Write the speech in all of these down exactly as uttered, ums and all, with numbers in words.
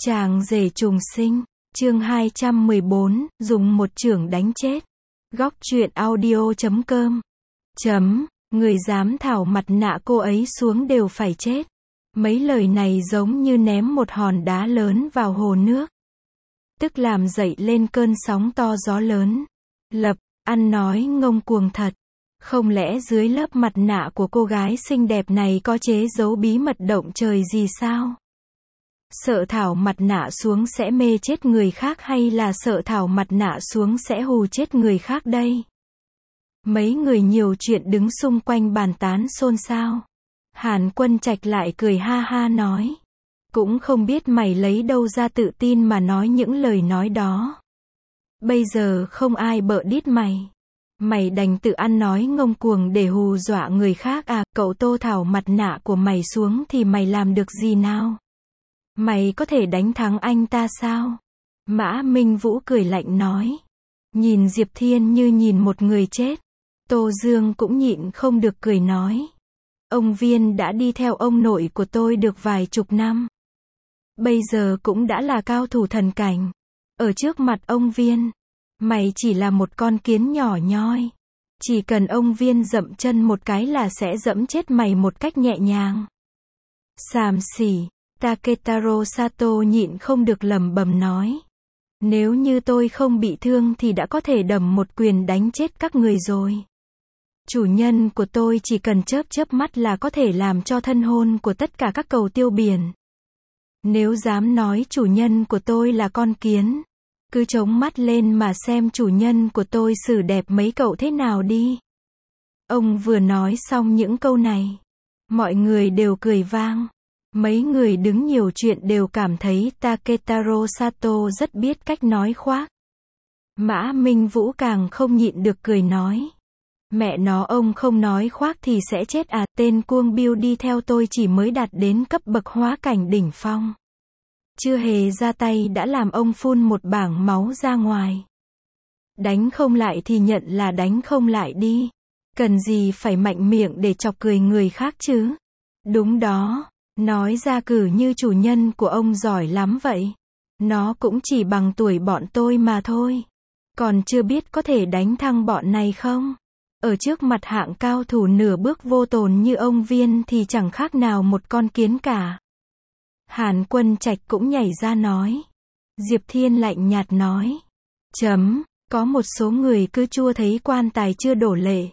Chàng rể trùng sinh, chương hai trăm mười bốn, dùng một chưởng đánh chết. Góc truyện audio chấm com. Chấm, người dám thảo mặt nạ cô ấy xuống đều phải chết. Mấy lời này giống như ném một hòn đá lớn vào hồ nước. Tức làm dậy lên cơn sóng to gió lớn. Lập, ăn nói ngông cuồng thật. Không lẽ dưới lớp mặt nạ của cô gái xinh đẹp này có chế giấu bí mật động trời gì sao? Sợ thảo mặt nạ xuống sẽ mê chết người khác hay là sợ thảo mặt nạ xuống sẽ hù chết người khác đây? Mấy người nhiều chuyện đứng xung quanh bàn tán xôn xao. Hàn Quân Trạch lại cười ha ha nói. Cũng không biết mày lấy đâu ra tự tin mà nói những lời nói đó. Bây giờ không ai bợ đít mày. Mày đành tự ăn nói ngông cuồng để hù dọa người khác à? Cậu Tô thảo mặt nạ của mày xuống thì mày làm được gì nào? Mày có thể đánh thắng anh ta sao? Mã Minh Vũ cười lạnh nói. Nhìn Diệp Thiên như nhìn một người chết. Tô Dương cũng nhịn không được cười nói. Ông Viên đã đi theo ông nội của tôi được vài chục năm. Bây giờ cũng đã là cao thủ thần cảnh. Ở trước mặt ông Viên, mày chỉ là một con kiến nhỏ nhoi. Chỉ cần ông Viên dậm chân một cái là sẽ dẫm chết mày một cách nhẹ nhàng. Xàm xỉ. Taketaro Sato nhịn không được lẩm bẩm nói. Nếu như tôi không bị thương thì đã có thể đầm một quyền đánh chết các người rồi. Chủ nhân của tôi chỉ cần chớp chớp mắt là có thể làm cho thân hồn của tất cả các cầu tiêu biển. Nếu dám nói chủ nhân của tôi là con kiến, cứ chống mắt lên mà xem chủ nhân của tôi xử đẹp mấy cậu thế nào đi. Ông vừa nói xong những câu này, mọi người đều cười vang. Mấy người đứng nhiều chuyện đều cảm thấy Taketaro Sato rất biết cách nói khoác. Mã Minh Vũ càng không nhịn được cười nói. Mẹ nó, ông không nói khoác thì sẽ chết à? Tên Cuông Biêu đi theo tôi chỉ mới đạt đến cấp bậc hóa cảnh đỉnh phong. Chưa hề ra tay đã làm ông phun một bảng máu ra ngoài. Đánh không lại thì nhận là đánh không lại đi. Cần gì phải mạnh miệng để chọc cười người khác chứ? Đúng đó. Nói ra cử như chủ nhân của ông giỏi lắm vậy. Nó cũng chỉ bằng tuổi bọn tôi mà thôi. Còn chưa biết có thể đánh thắng bọn này không? Ở trước mặt hạng cao thủ nửa bước vô tồn như ông Viên thì chẳng khác nào một con kiến cả. Hàn Quân Trạch cũng nhảy ra nói. Diệp Thiên lạnh nhạt nói. Chấm, có một số người cứ chua thấy quan tài chưa đổ lệ.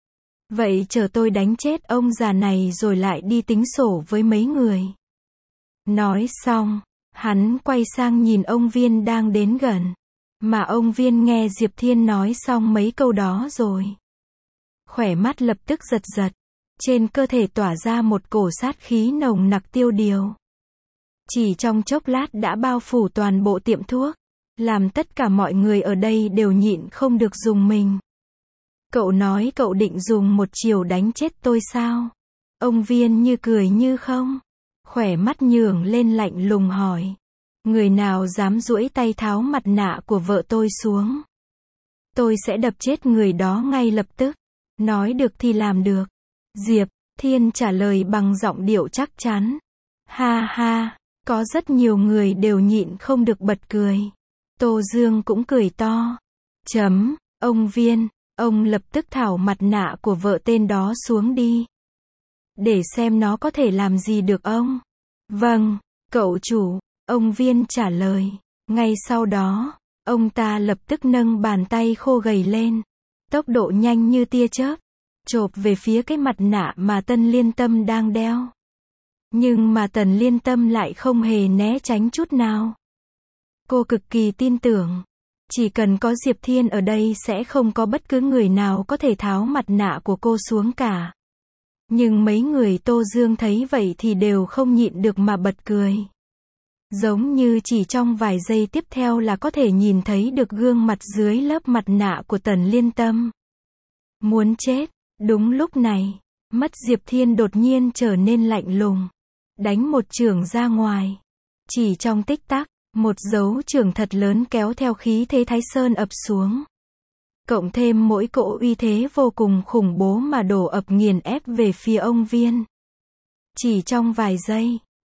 Vậy chờ tôi đánh chết ông già này rồi lại đi tính sổ với mấy người. Nói xong, hắn quay sang nhìn ông Viên đang đến gần. Mà ông Viên nghe Diệp Thiên nói xong mấy câu đó rồi. Khỏe mắt lập tức giật giật. Trên cơ thể tỏa ra một cổ sát khí nồng nặc tiêu điều. Chỉ trong chốc lát đã bao phủ toàn bộ tiệm thuốc. Làm tất cả mọi người ở đây đều nhịn không được dùng mình. Cậu nói cậu định dùng một chiều đánh chết tôi sao? Ông Viên như cười như không. Khỏe mắt nhường lên lạnh lùng hỏi. Người nào dám duỗi tay tháo mặt nạ của vợ tôi xuống? Tôi sẽ đập chết người đó ngay lập tức. Nói được thì làm được. Diệp Thiên trả lời bằng giọng điệu chắc chắn. Ha ha, có rất nhiều người đều nhịn không được bật cười. Tô Dương cũng cười to. Chấm, ông Viên. Ông lập tức thảo mặt nạ của vợ tên đó xuống đi. Để xem nó có thể làm gì được ông. Vâng, cậu chủ, ông Viên trả lời. Ngay sau đó, ông ta lập tức nâng bàn tay khô gầy lên. Tốc độ nhanh như tia chớp. Chộp về phía cái mặt nạ mà Tần Liên Tâm đang đeo. Nhưng mà Tần Liên Tâm lại không hề né tránh chút nào. Cô cực kỳ tin tưởng. Chỉ cần có Diệp Thiên ở đây sẽ không có bất cứ người nào có thể tháo mặt nạ của cô xuống cả. Nhưng mấy người Tô Dương thấy vậy thì đều không nhịn được mà bật cười. Giống như chỉ trong vài giây tiếp theo là có thể nhìn thấy được gương mặt dưới lớp mặt nạ của Tần Liên Tâm. Muốn chết. Đúng lúc này, mắt Diệp Thiên đột nhiên trở nên lạnh lùng. Đánh một chưởng ra ngoài. Chỉ trong tích tắc. Một dấu chưởng thật lớn kéo theo khí thế Thái Sơn ập xuống. Cộng thêm mỗi cỗ uy thế vô cùng khủng bố mà đổ ập nghiền ép về phía ông Viên. Chỉ trong vài giây,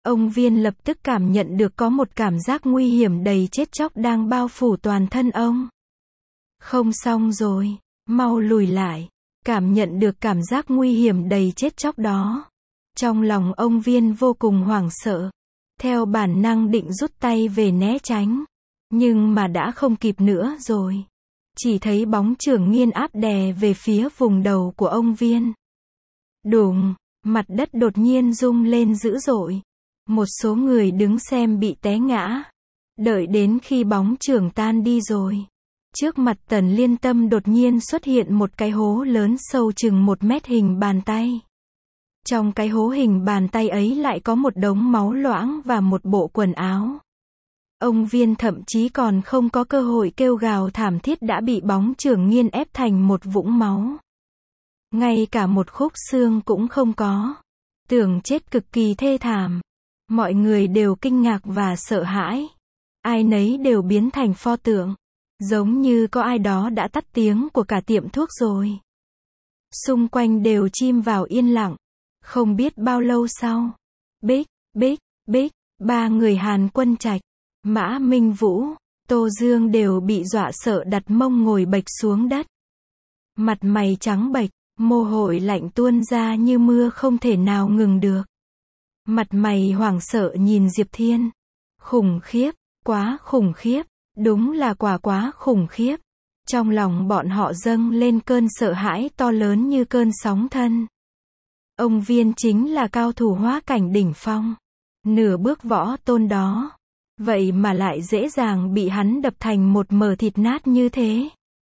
Ông Viên lập tức cảm nhận được có một cảm giác nguy hiểm đầy chết chóc đang bao phủ toàn thân ông. Không xong rồi, mau lùi lại. Cảm nhận được cảm giác nguy hiểm đầy chết chóc đó. Trong lòng ông Viên vô cùng hoảng sợ. Theo bản năng định rút tay về né tránh. Nhưng mà đã không kịp nữa rồi. Chỉ thấy bóng chưởng nghiên áp đè về phía vùng đầu của ông Viên. Đùng, mặt đất đột nhiên rung lên dữ dội. Một số người đứng xem bị té ngã. Đợi đến khi bóng chưởng tan đi rồi. Trước mặt Tần Liên Tâm đột nhiên xuất hiện một cái hố lớn sâu chừng một mét hình bàn tay. Trong cái hố hình bàn tay ấy lại có một đống máu loãng và một bộ quần áo. Ông Viên thậm chí còn không có cơ hội kêu gào thảm thiết đã bị bóng chưởng nghiên ép thành một vũng máu. Ngay cả một khúc xương cũng không có. Tưởng chết cực kỳ thê thảm. Mọi người đều kinh ngạc và sợ hãi. Ai nấy đều biến thành pho tượng. Giống như có ai đó đã tắt tiếng của cả tiệm thuốc rồi. Xung quanh đều chìm vào yên lặng. Không biết bao lâu sau. Bích, bích, bích, ba người Hàn Quân Trạch, Mã Minh Vũ, Tô Dương đều bị dọa sợ đặt mông ngồi bệch xuống đất. Mặt mày trắng bệch, mồ hôi lạnh tuôn ra như mưa không thể nào ngừng được. Mặt mày hoảng sợ nhìn Diệp Thiên. Khủng khiếp, quá khủng khiếp, đúng là quả quá khủng khiếp. Trong lòng bọn họ dâng lên cơn sợ hãi to lớn như cơn sóng thân. Ông Viên chính là cao thủ hóa cảnh đỉnh phong. Nửa bước võ tôn đó. Vậy mà lại dễ dàng bị hắn đập thành một mờ thịt nát như thế.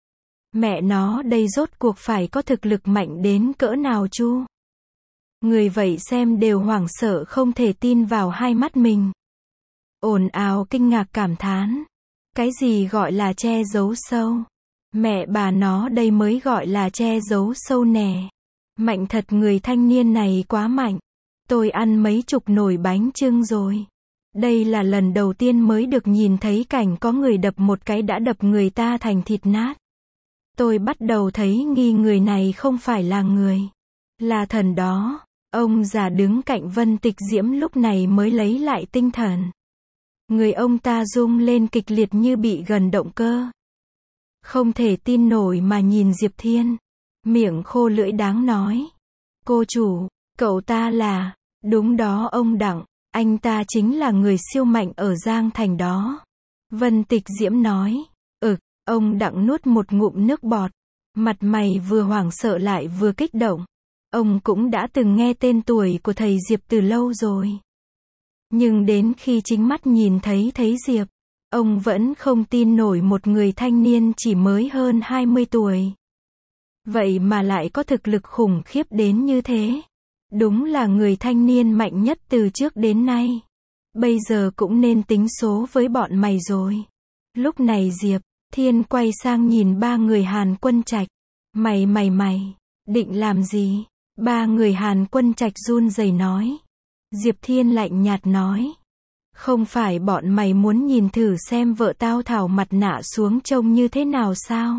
Mẹ nó đây rốt cuộc phải có thực lực mạnh đến cỡ nào chu? Người vậy xem đều hoảng sợ không thể tin vào hai mắt mình. Ồn ào kinh ngạc cảm thán. Cái gì gọi là che giấu sâu? Mẹ bà nó đây mới gọi là che giấu sâu nè. Mạnh thật, người thanh niên này quá mạnh. Tôi ăn mấy chục nồi bánh chưng rồi. Đây là lần đầu tiên mới được nhìn thấy cảnh có người đập một cái đã đập người ta thành thịt nát. Tôi bắt đầu thấy nghi người này không phải là người, là thần đó. Ông già đứng cạnh Vân Tịch Diễm lúc này mới lấy lại tinh thần. Người ông ta rung lên kịch liệt như bị gần động cơ. Không thể tin nổi mà nhìn Diệp Thiên. Miệng khô lưỡi đáng nói. Cô chủ, cậu ta là, đúng đó ông Đặng, anh ta chính là người siêu mạnh ở Giang Thành đó. Vân Tịch Diễm nói. Ực, ông Đặng nuốt một ngụm nước bọt. Mặt mày vừa hoảng sợ lại vừa kích động. Ông cũng đã từng nghe tên tuổi của thầy Diệp từ lâu rồi. Nhưng đến khi chính mắt nhìn thấy thấy Diệp, ông vẫn không tin nổi một người thanh niên chỉ mới hơn hai mươi tuổi. Vậy mà lại có thực lực khủng khiếp đến như thế. Đúng là người thanh niên mạnh nhất từ trước đến nay. Bây giờ cũng nên tính số với bọn mày rồi. Lúc này Diệp Thiên quay sang nhìn ba người Hàn Quân Trạch. Mày mày mày, định làm gì? Ba người Hàn Quân Trạch run rẩy nói. Diệp Thiên lạnh nhạt nói. Không phải bọn mày muốn nhìn thử xem vợ tao tháo mặt nạ xuống trông như thế nào sao?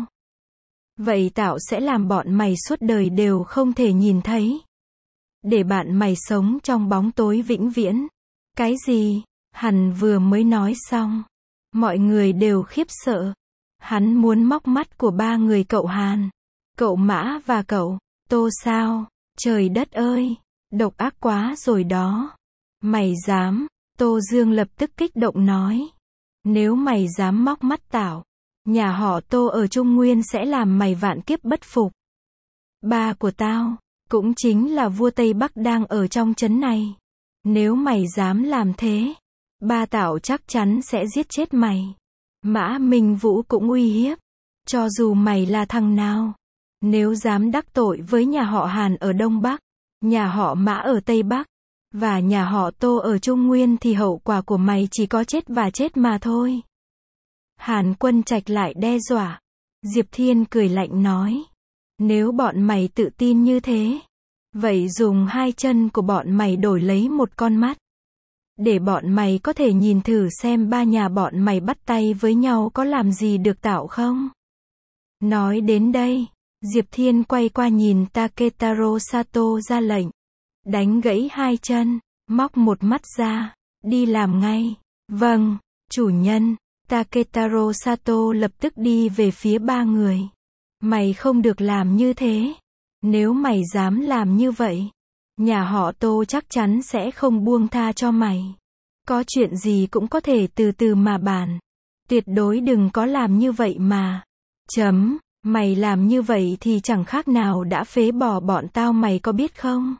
Vậy tao sẽ làm bọn mày suốt đời đều không thể nhìn thấy. Để bạn mày sống trong bóng tối vĩnh viễn. Cái gì? Hắn vừa mới nói xong. Mọi người đều khiếp sợ. Hắn muốn móc mắt của ba người cậu Hàn, cậu Mã và cậu Tô sao? Trời đất ơi! Độc ác quá rồi đó. Mày dám? Tô Dương lập tức kích động nói. Nếu mày dám móc mắt tao, nhà họ Tô ở Trung Nguyên sẽ làm mày vạn kiếp bất phục. Ba của tao, cũng chính là vua Tây Bắc đang ở trong trấn này. Nếu mày dám làm thế, ba tao chắc chắn sẽ giết chết mày. Mã Minh Vũ cũng uy hiếp. Cho dù mày là thằng nào, nếu dám đắc tội với nhà họ Hàn ở Đông Bắc, nhà họ Mã ở Tây Bắc, và nhà họ Tô ở Trung Nguyên thì hậu quả của mày chỉ có chết và chết mà thôi. Hàn Quân Trạch lại đe dọa. Diệp Thiên cười lạnh nói. Nếu bọn mày tự tin như thế, vậy dùng hai chân của bọn mày đổi lấy một con mắt. Để bọn mày có thể nhìn thử xem ba nhà bọn mày bắt tay với nhau có làm gì được tao không? Nói đến đây, Diệp Thiên quay qua nhìn Taketaro Sato ra lệnh. Đánh gãy hai chân. Móc một mắt ra. Đi làm ngay. Vâng, chủ nhân. Taketaro Sato lập tức đi về phía ba người. Mày không được làm như thế. Nếu mày dám làm như vậy, nhà họ Tô chắc chắn sẽ không buông tha cho mày. Có chuyện gì cũng có thể từ từ mà bàn. Tuyệt đối đừng có làm như vậy mà. Chấm, mày làm như vậy thì chẳng khác nào đã phế bỏ bọn tao, mày có biết không?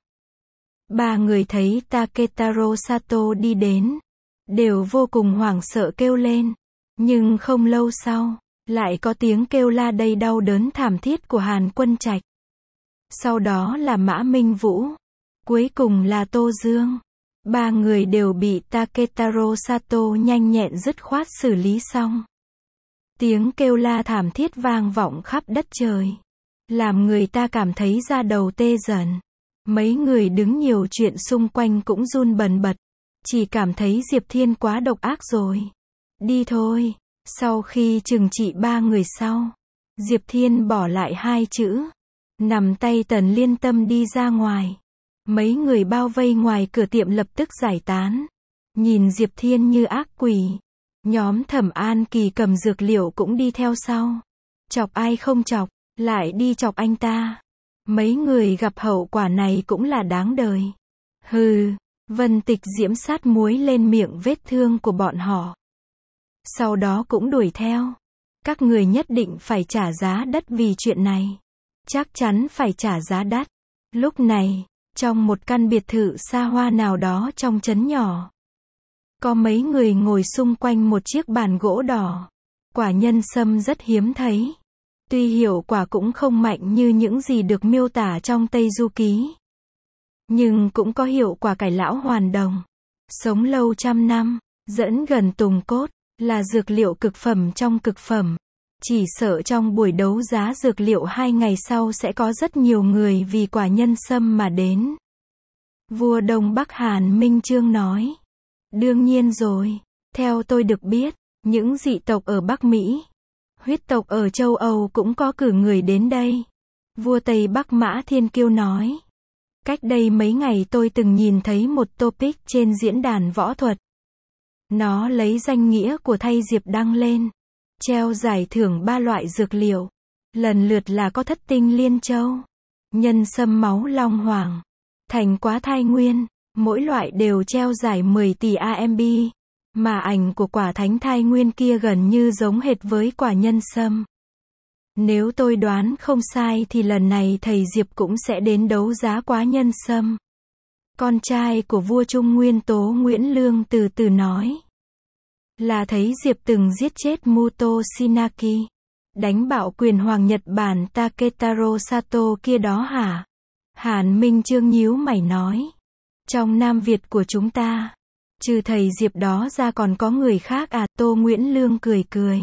Ba người thấy Taketaro Sato đi đến, đều vô cùng hoảng sợ kêu lên. Nhưng không lâu sau, lại có tiếng kêu la đầy đau đớn thảm thiết của Hàn Quân Trạch. Sau đó là Mã Minh Vũ. Cuối cùng là Tô Dương. Ba người đều bị Taketaro Sato nhanh nhẹn dứt khoát xử lý xong. Tiếng kêu la thảm thiết vang vọng khắp đất trời, làm người ta cảm thấy da đầu tê dần. Mấy người đứng nhiều chuyện xung quanh cũng run bần bật, chỉ cảm thấy Diệp Thiên quá độc ác rồi. Đi thôi. Sau khi trừng trị ba người sau, Diệp Thiên bỏ lại hai chữ, nằm tay Tần Liên Tâm đi ra ngoài. Mấy người bao vây ngoài cửa tiệm lập tức giải tán. Nhìn Diệp Thiên như ác quỷ. Nhóm Thẩm An Kỳ cầm dược liệu cũng đi theo sau. Chọc ai không chọc, lại đi chọc anh ta. Mấy người gặp hậu quả này cũng là đáng đời. Hừ, Vân Tịch diễm sát muối lên miệng vết thương của bọn họ. Sau đó cũng đuổi theo. Các người nhất định phải trả giá đắt vì chuyện này. Chắc chắn phải trả giá đắt. Lúc này, trong một căn biệt thự xa hoa nào đó trong trấn nhỏ, có mấy người ngồi xung quanh một chiếc bàn gỗ đỏ. Quả nhân sâm rất hiếm thấy. Tuy hiệu quả cũng không mạnh như những gì được miêu tả trong Tây Du Ký, nhưng cũng có hiệu quả cải lão hoàn đồng, sống lâu trăm năm, dẫn gần tùng cốt, là dược liệu cực phẩm trong cực phẩm. Chỉ sợ trong buổi đấu giá dược liệu hai ngày sau sẽ có rất nhiều người vì quả nhân sâm mà đến. Vua Đông Bắc Hàn Minh Chương nói. Đương nhiên rồi, theo tôi được biết, những dị tộc ở Bắc Mỹ, huyết tộc ở châu Âu cũng có cử người đến đây. Vua Tây Bắc Mã Thiên Kiêu nói. Cách đây mấy ngày tôi từng nhìn thấy một topic trên diễn đàn võ thuật. Nó lấy danh nghĩa của Thay Diệp đăng lên. Treo giải thưởng ba loại dược liệu. Lần lượt là có thất tinh liên châu, nhân sâm máu long hoàng, thành quá thai nguyên. Mỗi loại đều treo giải mười tỷ a em bê. Mà ảnh của quả thánh thai nguyên kia gần như giống hệt với quả nhân sâm. Nếu tôi đoán không sai thì lần này thầy Diệp cũng sẽ đến đấu giá quá nhân sâm. Con trai của vua Trung Nguyên Tố Nguyễn Lương từ từ nói. Là thấy Diệp từng giết chết Muto Shinaki, đánh bạo quyền hoàng Nhật Bản Taketaro Sato kia đó hả? Hàn Minh Chương nhíu mày nói. Trong Nam Việt của chúng ta, trừ thầy Diệp đó ra còn có người khác à? Tô Nguyễn Lương cười cười.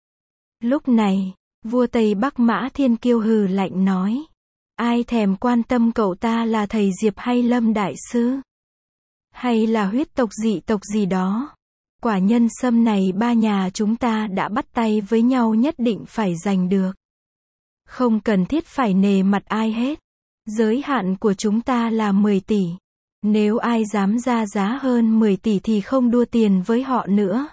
Lúc này, vua Tây Bắc Mã Thiên Kiêu hừ lạnh nói. Ai thèm quan tâm cậu ta là thầy Diệp hay Lâm Đại Sư? Hay là huyết tộc dị tộc gì đó? Quả nhân sâm này ba nhà chúng ta đã bắt tay với nhau nhất định phải giành được. Không cần thiết phải nề mặt ai hết. Giới hạn của chúng ta là mười tỷ. Nếu ai dám ra giá hơn mười tỷ thì không đua tiền với họ nữa.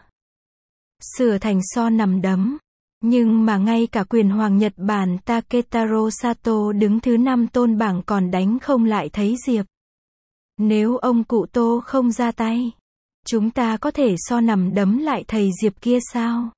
Sửa thành so nằm đấm. Nhưng mà ngay cả quyền hoàng Nhật Bản Taketaro Sato đứng thứ năm tôn bảng còn đánh không lại thấy Diệp. Nếu ông cụ Tô không ra tay, chúng ta có thể so nằm đấm lại thầy Diệp kia sao?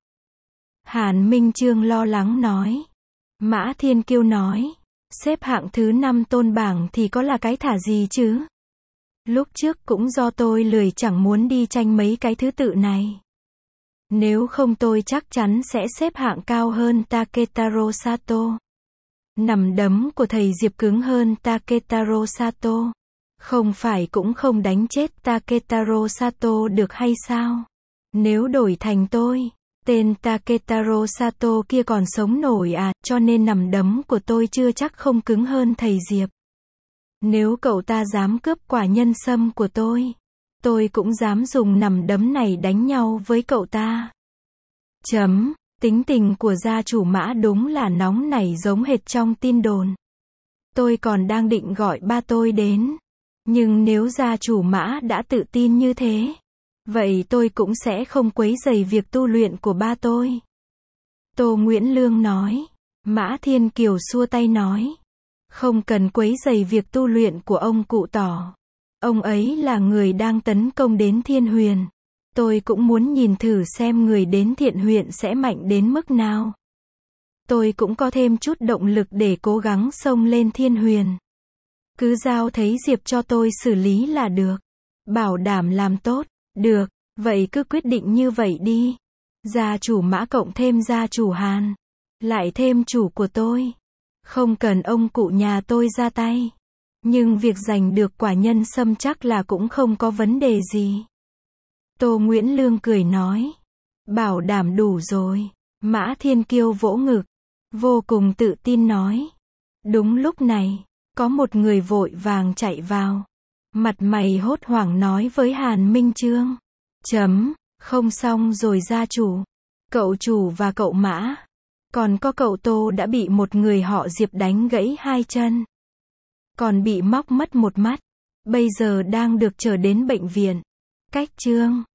Hàn Minh Chương lo lắng nói. Mã Thiên Kiêu nói. Xếp hạng thứ năm tôn bảng thì có là cái thả gì chứ? Lúc trước cũng do tôi lười chẳng muốn đi tranh mấy cái thứ tự này. Nếu không tôi chắc chắn sẽ xếp hạng cao hơn Taketaro Sato. Nằm đấm của thầy Diệp cứng hơn Taketaro Sato. Không phải cũng không đánh chết Taketaro Sato được hay sao? Nếu đổi thành tôi, tên Taketaro Sato kia còn sống nổi à, cho nên nằm đấm của tôi chưa chắc không cứng hơn thầy Diệp. Nếu cậu ta dám cướp quả nhân sâm của tôi, tôi cũng dám dùng nằm đấm này đánh nhau với cậu ta. Chấm, tính tình của gia chủ Mã đúng là nóng nảy giống hệt trong tin đồn. Tôi còn đang định gọi ba tôi đến. Nhưng nếu gia chủ Mã đã tự tin như thế, vậy tôi cũng sẽ không quấy rầy việc tu luyện của ba tôi. Tô Nguyễn Lương nói. Mã Thiên Kiều xua tay nói. Không cần quấy rầy việc tu luyện của ông cụ Tỏ. Ông ấy là người đang tấn công đến Thiên Huyền. Tôi cũng muốn nhìn thử xem người đến Thiện Huyện sẽ mạnh đến mức nào. Tôi cũng có thêm chút động lực để cố gắng xông lên Thiên Huyền. Cứ giao thấy Diệp cho tôi xử lý là được. Bảo đảm làm tốt. Được, vậy cứ quyết định như vậy đi. Gia chủ Mã cộng thêm gia chủ Hàn. Lại thêm chủ của tôi. Không cần ông cụ nhà tôi ra tay. Nhưng việc giành được quả nhân sâm chắc là cũng không có vấn đề gì. Tô Nguyễn Lương cười nói. Bảo đảm đủ rồi. Mã Thiên Kiêu vỗ ngực. Vô cùng tự tin nói. Đúng lúc này, có một người vội vàng chạy vào. Mặt mày hốt hoảng nói với Hàn Minh Chương. Chấm, không xong rồi gia chủ. Cậu chủ và cậu Mã. Còn có cậu Tô đã bị một người họ Diệp đánh gãy hai chân. Còn bị móc mất một mắt. Bây giờ đang được trở đến bệnh viện. Cách Chương.